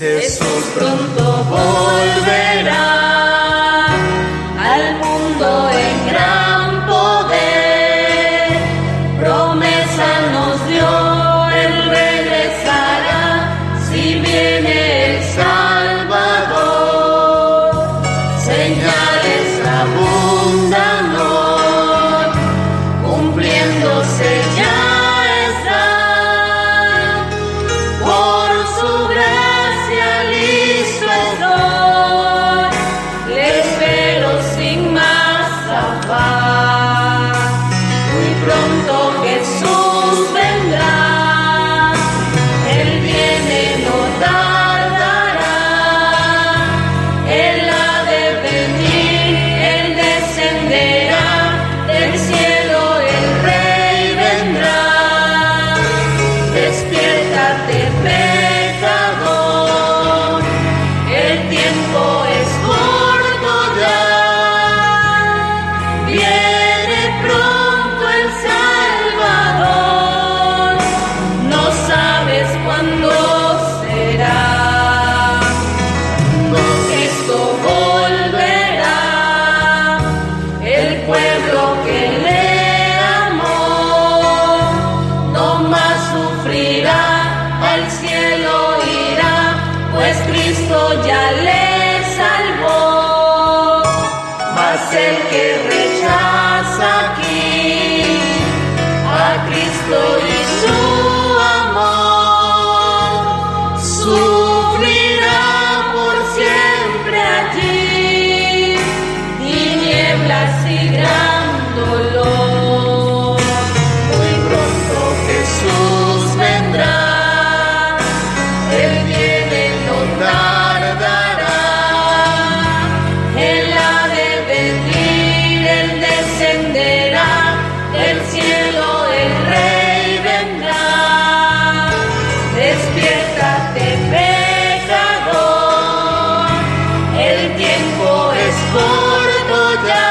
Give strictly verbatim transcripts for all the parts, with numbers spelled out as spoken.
Jesús pronto volverá al mundo en gran poder. Promesa nos dio, Él regresará si viene el Salvador. Señales abundan hoy, cumpliéndose ya. Ya le salvó, mas el que rechaza aquí a Cristo y su amor, sufrirá por siempre allí tinieblas y gran dolor. Muy pronto Jesús vendrá, Él viene no tardará. Él ha de venir, Él descenderá del cielo, el Rey vendrá. Despiértate, pecador, el tiempo es corto ya.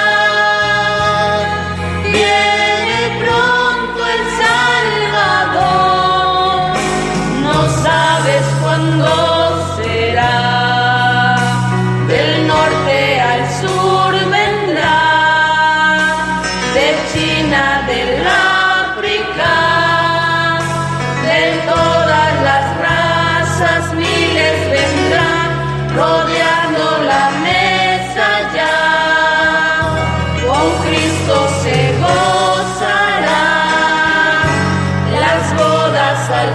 Viene pronto el Salvador, no sabes cuándo será. Del norte al sur vendrá, de China, del África, de todas las razas miles vendrán, rodeando la mesa ya. Con Cristo se gozará, las bodas al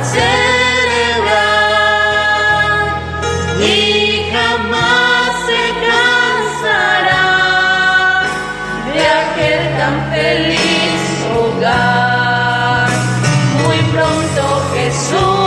celebrar, y jamás se cansará de aquel tan feliz hogar. Muy pronto Jesús